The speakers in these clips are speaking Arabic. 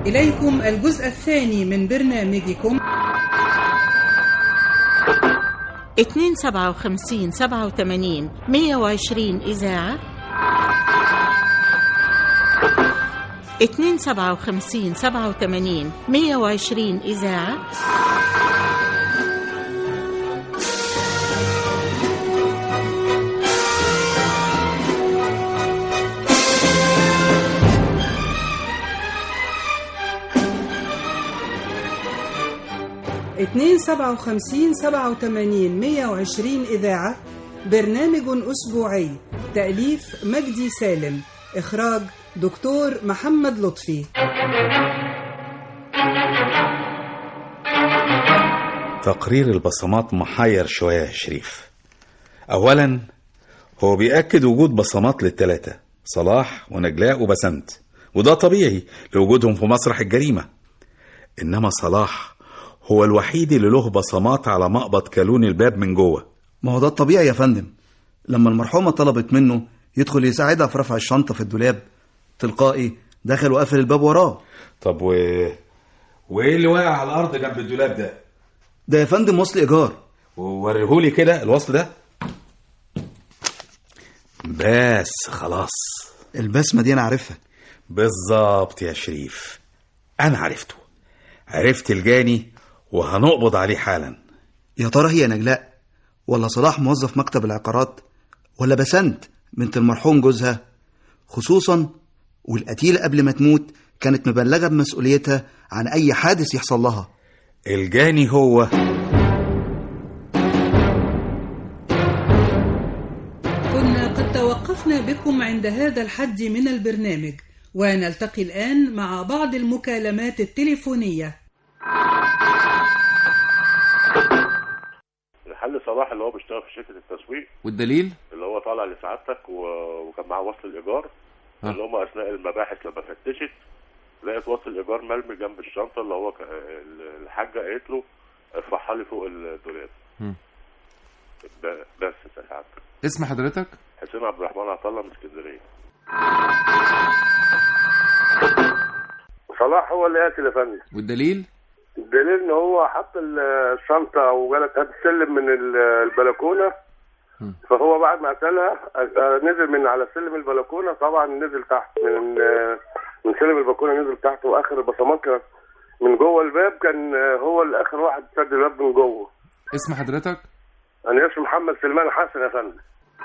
إليكم الجزء الثاني من برنامجكم 257 87 120 إذاعة 257 87 120 إذاعة 257 87 120 إذاعة. برنامج أسبوعي، تأليف مجدي سالم، إخراج دكتور محمد لطفي. تقرير البصمات محير شوية يا شريف. أولا هو بيأكد وجود بصمات للثلاثة، صلاح ونجلاء وبسنت، وده طبيعي لوجودهم في مسرح الجريمة. إنما صلاح هو الوحيد اللي له بصمات على مقبض كالون الباب من جوه. ما هو ده الطبيعي يا فندم. لما المرحومة طلبت منه يدخل يساعدها في رفع الشنطة في الدولاب، تلقائي دخل وقفل الباب وراه. طب وإيه اللي واقع على الأرض جنب الدولاب ده؟ ده يا فندم وصل إيجار. ووريهولي كده الوصل ده. بس خلاص، البسمة دي أنا عارفها. بالظبط يا شريف، أنا عرفت الجاني وهنقبض عليه حالا. يا ترى هي نجلاء ولا صلاح موظف مكتب العقارات ولا بسنت بنت المرحوم جوزها؟ خصوصا والقتيلة قبل ما تموت كانت مبلغة بمسؤوليتها عن أي حادث يحصل لها. الجاني هو كنا قد توقفنا بكم عند هذا الحد من البرنامج، ونلتقي الآن مع بعض المكالمات التليفونية. الحل صلاح اللي هو بيشتغل في شركة التسويق. والدليل اللي هو طالع لسعادتك وكان معاه وصل الإيجار. اللي هم أثناء المباحث لما فتشت لقيت وصل الإيجار مرمي جنب الشنطة، اللي هو الحاجة قالت له ارفعها لي فوق الدولاب. بس سعادتك. اسم حضرتك؟ حسين عبد الرحمن عطله من اسكندرية. صلاح هو اللي قاتل يا فندم. والدليل؟ الدليل ان هو حط الشنطه وجالت هات السلم من البلكونه، فهو بعد ما قتلها نزل من على سلم البلكونه، طبعا نزل تحت من سلم البلكونه، نزل تحت، واخر البصمات كانت من جوه الباب، كان هو اللي اخر واحد سد الباب من جوه. اسم حضرتك؟ انا اسمي محمد سلمان حسن يا فندم.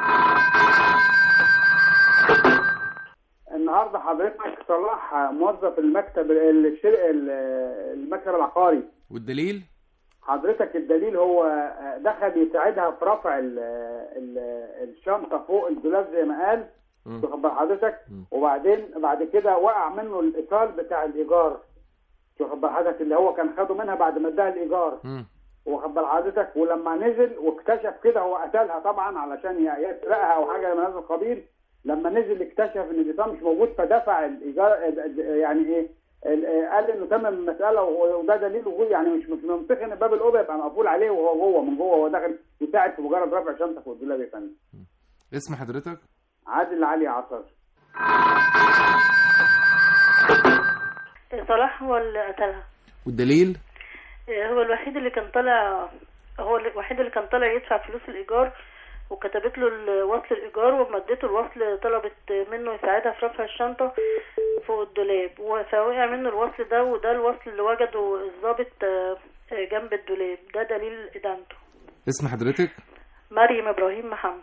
النهارده حضرتك صلاح موظف المكتب العقاري. والدليل؟ حضرتك الدليل هو دخل يساعدها في رفع الشنطه فوق الدولاب زي ما قال، واخد بال حضرتك، وبعدين بعد كده وقع منه الايصال بتاع الايجار، واخد بال حضرتك، اللي هو كان خده منها بعد ما اداها الايجار، واخد بال حضرتك. ولما نزل واكتشف كده هو قتلها طبعا علشان يسرقها او حاجه من هذا القبيل. لما نزل اكتشف ان الايصال مش موجود فدفع الايجار، يعني ايه، قال انه تمم المساله، وده دليل وجود، يعني مش منطقي ان باب الاوضه يبقى مقفول عليه وهو جوه، من جوه هو داخل يساعد في مجرد رفع شنطه فوق الدولاب يا فندم. اسم حضرتك؟ عادل علي عصر. صلاح هو اللي قتلها. والدليل؟ هو الوحيد اللي كان طالع يدفع فلوس الايجار، وكتبت له وصل الايجار، وما اديته الوصل طلبت منه يساعدها في رفع الشنطه فوق الدولاب، فوقع منه الوصل ده، وده الوصل اللي وجده الضابط جنب الدولاب، ده دليل ادانته. اسم حضرتك؟ مريم ابراهيم محمد.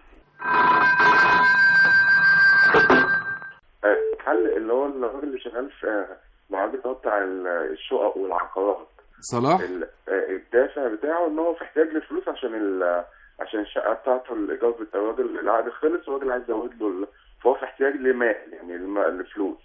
الحل اللي هو الراجل اللي شغال في معرض بتاع الشقق والعقارات. صلاح الدافع بتاعه ان هو في احتياج للفلوس عشان الشقه بتاعته الايجار بتاع الراجل، العقد خلص والراجل عايز يزود له، فهو في احتياج لمال، يعني الفلوس.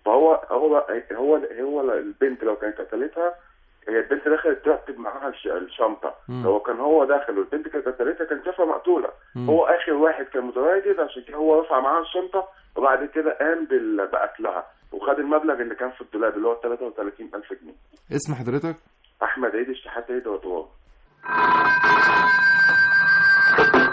فهو البنت لو كانت قتلتها، هي البنت دخلت ترتب معاها الشنطه، لو كان هو داخل والبنت كانت قتلتها كان شافها مقتوله. هو اخر واحد كان متواجد، عشان كده هو رفع معاها الشنطه، وبعد كده قام بقتلها وخد المبلغ اللي كان في الدولاب اللي هو 33,000 جنيه. اسم حضرتك؟ احمد عيد الشحات عيد وطواب.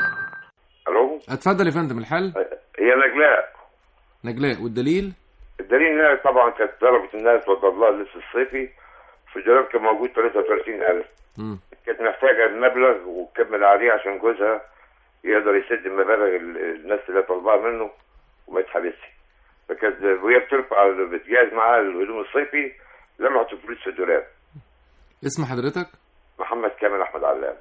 الو، اتفضل يا فندم. الحل؟ هي نجلاء. والدليل؟ الدليل ان طبعا كانت طلبت الناس توضب لها اللبس الصيفي، في الدولاب كان موجود 33,000. كانت محتاجه المبلغ وتكمل عليه عشان جوزها يقدر يسد مبالغ الناس اللي طالباها منه وما يتحبسش. فكانت وهي بتجهز معاها الهدوم الصيفي لمعت الفلوس في الدولاب. اسم حضرتك؟ محمد كامل احمد علام.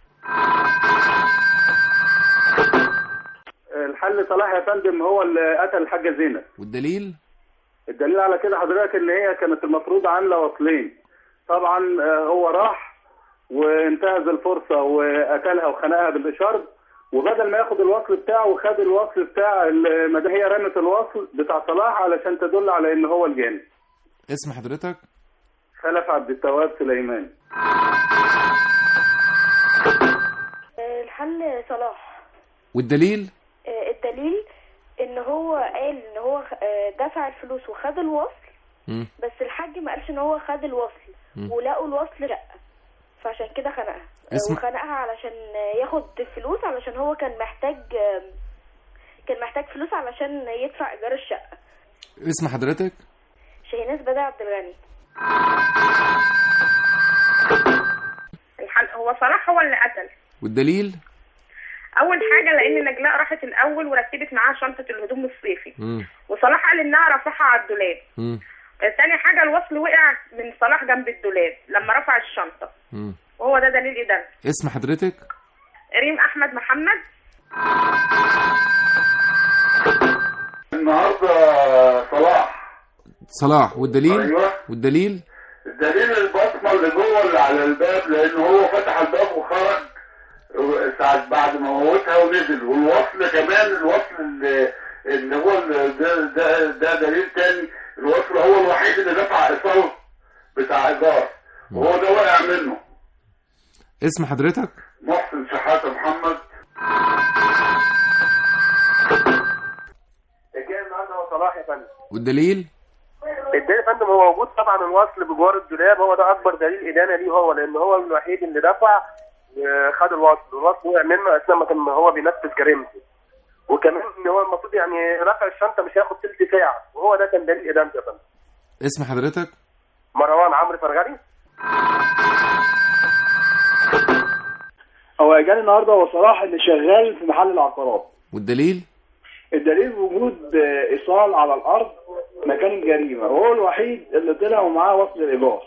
الحل صلاح يا فندم هو اللي قتل الحاجه زينب. والدليل؟ الدليل على كده حضرتك ان هي كانت المفروض عامله وصلين، طبعا هو راح وانتهز الفرصه وقتلها وخنقها بالاشارب، وبدل ما ياخد الوصل بتاعه وخد الوصل بتاع المدام، هي رمت الوصل بتاع صلاح علشان تدل على ان هو الجاني. اسم حضرتك؟ خلف عبد التواب سليمان. الحل صلاح. والدليل؟ الدليل ان هو قال ان هو دفع الفلوس وخد الوصل، بس الحاج ما قالش ان هو خد الوصل، ولقوا الوصل لا، فعشان كده خنقها. وخنقها علشان ياخد فلوس، علشان هو كان محتاج فلوس علشان يدفع ايجار الشقه. اسم حضرتك؟ شهناز بدر عبد الغني. الحل هو صلاح هو اللي قتل. والدليل؟ اول حاجه لان نجلاء راحت الاول ورتبت معاها شنطه الهدوم الصيفي، وصلاح قال انها رفعها على الدولاب. ثاني حاجه الوصل وقع من صلاح جنب الدولاب لما رفع الشنطه، وهو ده دليل إدانة. اسم حضرتك؟ ريم احمد محمد. النهارده صلاح. والدليل؟ أيوة. والدليل؟ الدليل البصمه اللي جوه اللي على الباب، لان هو فتح الباب وخرج ساعة بعد ما موتها ونزل، والوصل كمان الوصل اللي هو ده دليل تاني، الوصل هو الوحيد اللي دفع ايصال بتاع ايجار، وهو ده وقع منه. اسم حضرتك؟ محسن شحاته محمد. الجاني النهارده هو صلاح يا فندم. والدليل؟ الدليل يا فندم هو موجود طبعا، الوصل بجوار الدولاب هو ده اكبر دليل ادانه ليه هو، لان هو الوحيد اللي دفع خد الوصل، والوصل وقع منه اثناء ما كان هو بينفذ جريمته، وكمان ان هو المفروض يعني رفع الشنطه مش هياخد تلت ساعه، وهو ده كان دليل ادانته يا فندم. اسم حضرتك؟ مروان عمرو فرغلي. هو جاني النهارده هو صلاح اللي شغال في محل العقارات. والدليل؟ الدليل وجود ايصال على الارض مكان الجريمه، وهو الوحيد اللي طلع ومعاه وصل الايجار.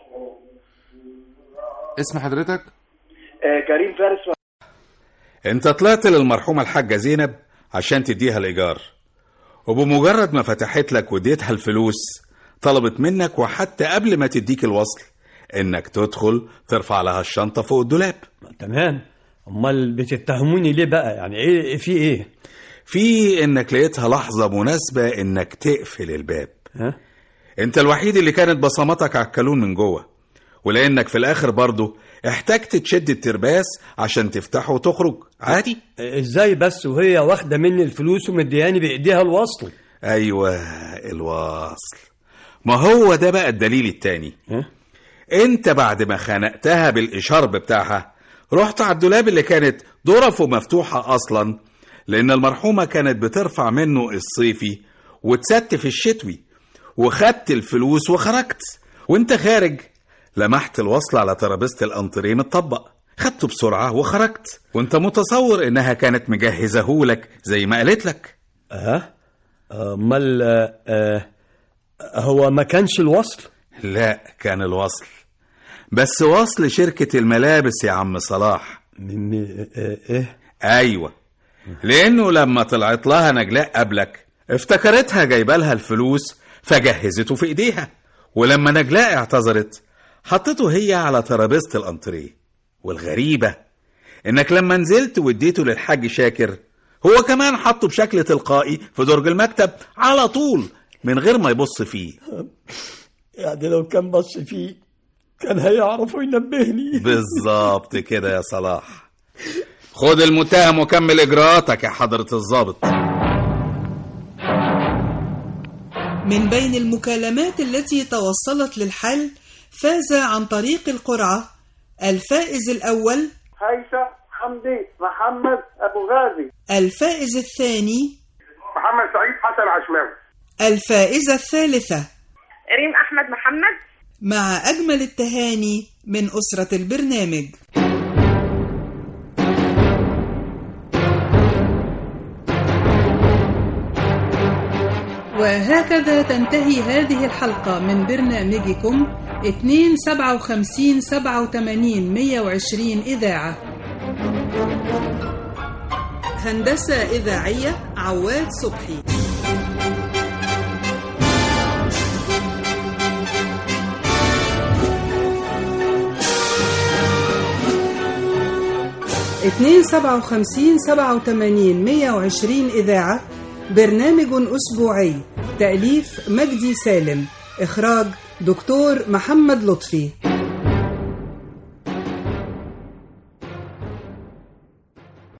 اسم حضرتك؟ كريم فارس. انت طلعت للمرحومة الحاجة زينب عشان تديها الإيجار، وبمجرد ما فتحت لك وديتها الفلوس طلبت منك وحتى قبل ما تديك الوصل انك تدخل ترفع لها الشنطة فوق الدولاب. تمام، امال بتتهموني ليه بقى؟ يعني ايه في ايه؟ في انك لقيتها لحظة مناسبة انك تقفل الباب. انت الوحيد اللي كانت بصماتك على الكالون من جوه، ولانك في الاخر برضو احتجت تشد الترباس عشان تفتحه وتخرج عادي. ازاي بس وهي واخده مني الفلوس ومدياني بايديها الوصل؟ ايوه الوصل، ما هو ده بقى الدليل التاني. انت بعد ما خنقتها بالاشارب بتاعها رحت على الدولاب اللي كانت ظرفه مفتوحه اصلا، لان المرحومه كانت بترفع منه الصيفي وتستف الشتوي، وخدت الفلوس وخرجت. وانت خارج لمحت الوصل على ترابيزه الانتريه متطبق، خدته بسرعه وخرجت، وانت متصور انها كانت مجهزهولك زي ما قالت لك. امال هو ما كانش الوصل؟ لا كان الوصل، بس وصل شركه الملابس يا عم صلاح. ايه؟ ايوه، لانه لما طلعت لها نجلاء قبلك افتكرتها جايبه لها الفلوس فجهزته في ايديها، ولما نجلاء اعتذرت حطته هي على ترابيزه الانتريه. والغريبه انك لما نزلت واديته للحاج شاكر هو كمان حطه بشكل تلقائي في درج المكتب على طول من غير ما يبص فيه. يعني لو كان بص فيه كان هيعرف وينبهني. بالظبط كده يا صلاح. خد المتهم وكمل اجراءاتك يا حضرة الضابط. من بين المكالمات التي توصلت للحل فاز عن طريق القرعة الفائز الأول هيثم حمدي محمد أبو غازي. الفائز الثاني محمد سعيد حسن عشماوي. الفائزة الثالثة ريم أحمد محمد. مع أجمل التهاني من أسرة البرنامج. وهكذا تنتهي هذه الحلقة من برنامجكم 257 87 120 إذاعة. هندسة إذاعية عواد صبحي. اتنين 57 87 120 إذاعة، برنامج أسبوعي، تأليف مجدي سالم، إخراج دكتور محمد لطفي.